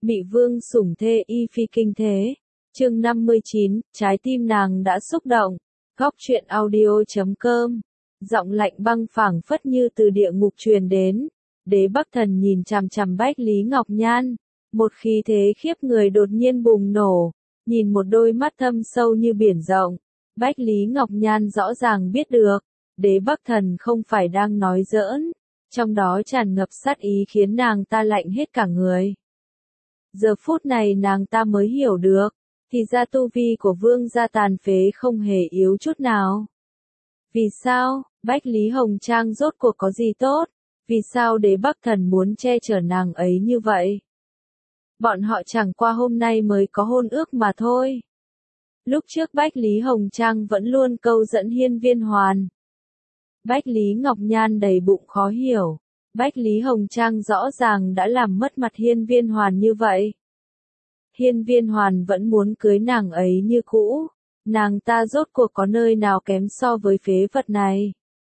Mị vương sủng thê y phi kinh thế. Chương 59, trái tim nàng đã xúc động. Góc truyện audio.com. Giọng lạnh băng phảng phất như từ địa ngục truyền đến. Đế Bắc Thần nhìn chằm chằm Bách Lý Ngọc Nhan, một khí thế khiếp người đột nhiên bùng nổ, nhìn một đôi mắt thâm sâu như biển rộng. Bách Lý Ngọc Nhan rõ ràng biết được, Đế Bắc Thần không phải đang nói giỡn, trong đó tràn ngập sát ý khiến nàng ta lạnh hết cả người. Giờ phút này nàng ta mới hiểu được, thì ra tu vi của vương gia tàn phế không hề yếu chút nào. Vì sao, Bách Lý Hồng Trang rốt cuộc có gì tốt? Vì sao Đế Bắc Thần muốn che chở nàng ấy như vậy? Bọn họ chẳng qua hôm nay mới có hôn ước mà thôi. Lúc trước Bách Lý Hồng Trang vẫn luôn câu dẫn Hiên Viên Hoàn. Bách Lý Ngọc Nhan đầy bụng khó hiểu. Bách Lý Hồng Trang rõ ràng đã làm mất mặt Hiên Viên Hoàn như vậy. Hiên Viên Hoàn vẫn muốn cưới nàng ấy như cũ. Nàng ta rốt cuộc có nơi nào kém so với phế vật này?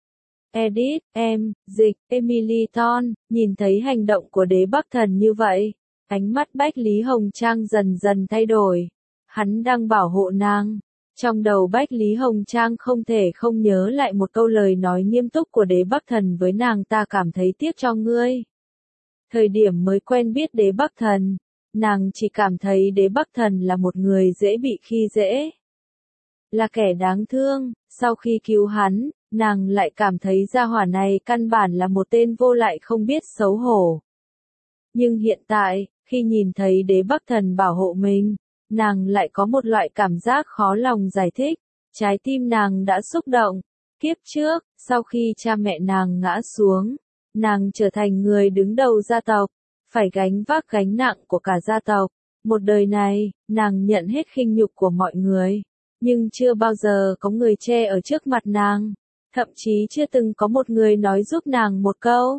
Edit, dịch, Emily Thorne, nhìn thấy hành động của Đế Bắc Thần như vậy, ánh mắt Bách Lý Hồng Trang dần dần thay đổi. Hắn đang bảo hộ nàng. Trong đầu Bách Lý Hồng Trang không thể không nhớ lại một câu lời nói nghiêm túc của Đế Bắc Thần với nàng ta, cảm thấy tiếc cho ngươi. Thời điểm mới quen biết Đế Bắc Thần, nàng chỉ cảm thấy Đế Bắc Thần là một người dễ bị khi dễ. Là kẻ đáng thương, sau khi cứu hắn, nàng lại cảm thấy gia hỏa này căn bản là một tên vô lại không biết xấu hổ. Nhưng hiện tại, khi nhìn thấy Đế Bắc Thần bảo hộ mình, nàng lại có một loại cảm giác khó lòng giải thích, trái tim nàng đã xúc động. Kiếp trước, sau khi cha mẹ nàng ngã xuống, nàng trở thành người đứng đầu gia tộc, phải gánh vác gánh nặng của cả gia tộc. Một đời này, nàng nhận hết khinh nhục của mọi người, nhưng chưa bao giờ có người che ở trước mặt nàng, thậm chí chưa từng có một người nói giúp nàng một câu.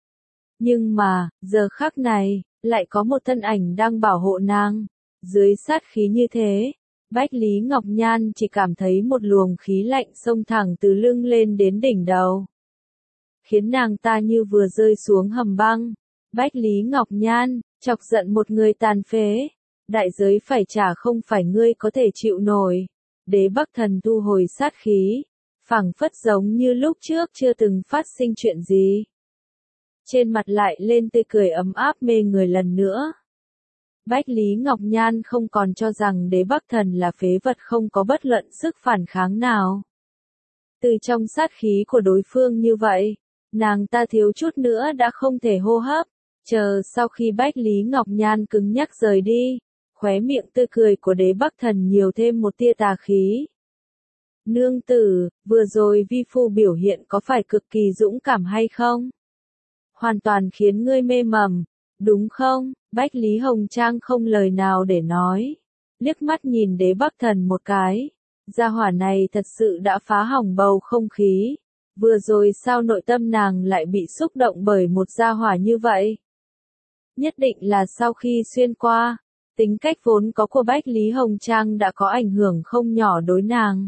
Nhưng mà, giờ khắc này, lại có một thân ảnh đang bảo hộ nàng. Dưới sát khí như thế, Bách Lý Ngọc Nhan chỉ cảm thấy một luồng khí lạnh xông thẳng từ lưng lên đến đỉnh đầu, khiến nàng ta như vừa rơi xuống hầm băng. Bách Lý Ngọc Nhan, chọc giận một người tàn phế, đại giới phải trả không phải ngươi có thể chịu nổi. Đế Bắc Thần thu hồi sát khí, phảng phất giống như lúc trước chưa từng phát sinh chuyện gì. Trên mặt lại lên tươi cười ấm áp mê người lần nữa. Bách Lý Ngọc Nhan không còn cho rằng Đế Bắc Thần là phế vật không có bất luận sức phản kháng nào. Từ trong sát khí của đối phương như vậy, nàng ta thiếu chút nữa đã không thể hô hấp. Chờ sau khi Bách Lý Ngọc Nhan cứng nhắc rời đi, khóe miệng tươi cười của Đế Bắc Thần nhiều thêm một tia tà khí. Nương tử, vừa rồi vi phu biểu hiện có phải cực kỳ dũng cảm hay không? Hoàn toàn khiến ngươi mê mẩn, đúng không? Bách Lý Hồng Trang không lời nào để nói, liếc mắt nhìn Đế Bắc Thần một cái. Gia hỏa này thật sự đã phá hỏng bầu không khí. Vừa rồi sao nội tâm nàng lại bị xúc động bởi một gia hỏa như vậy? Nhất định là sau khi xuyên qua, tính cách vốn có của Bách Lý Hồng Trang đã có ảnh hưởng không nhỏ đối nàng.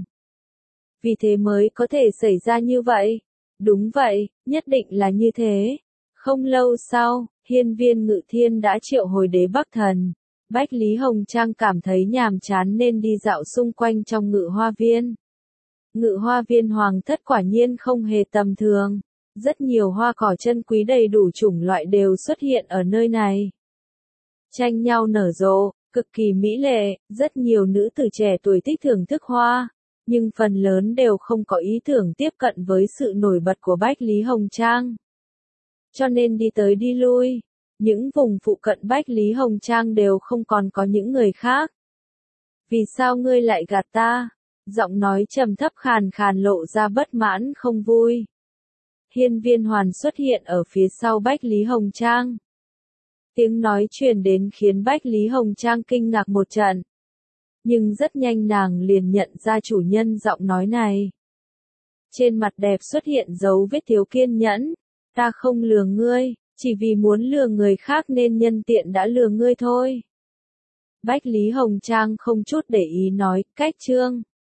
Vì thế mới có thể xảy ra như vậy. Đúng vậy, nhất định là như thế. Không lâu sau, Hiên Viên Ngự Thiên đã triệu hồi Đế Bắc Thần. Bách Lý Hồng Trang cảm thấy nhàm chán nên đi dạo xung quanh trong Ngự Hoa Viên. Ngự Hoa Viên Hoàng thất quả nhiên không hề tầm thường. Rất nhiều hoa cỏ chân quý đầy đủ chủng loại đều xuất hiện ở nơi này. Tranh nhau nở rộ, cực kỳ mỹ lệ, rất nhiều nữ tử trẻ tuổi thích thưởng thức hoa, nhưng phần lớn đều không có ý tưởng tiếp cận với sự nổi bật của Bách Lý Hồng Trang. Cho nên đi tới đi lui, những vùng phụ cận Bách Lý Hồng Trang đều không còn có những người khác. Vì sao ngươi lại gạt ta? Giọng nói trầm thấp khàn khàn lộ ra bất mãn không vui. Hiên Viên Hoàn xuất hiện ở phía sau Bách Lý Hồng Trang. Tiếng nói truyền đến khiến Bách Lý Hồng Trang kinh ngạc một trận. Nhưng rất nhanh nàng liền nhận ra chủ nhân giọng nói này. Trên mặt đẹp xuất hiện dấu vết thiếu kiên nhẫn. Ta không lừa ngươi, chỉ vì muốn lừa người khác nên nhân tiện đã lừa ngươi thôi. Bách Lý Hồng Trang không chút để ý nói, cách chương.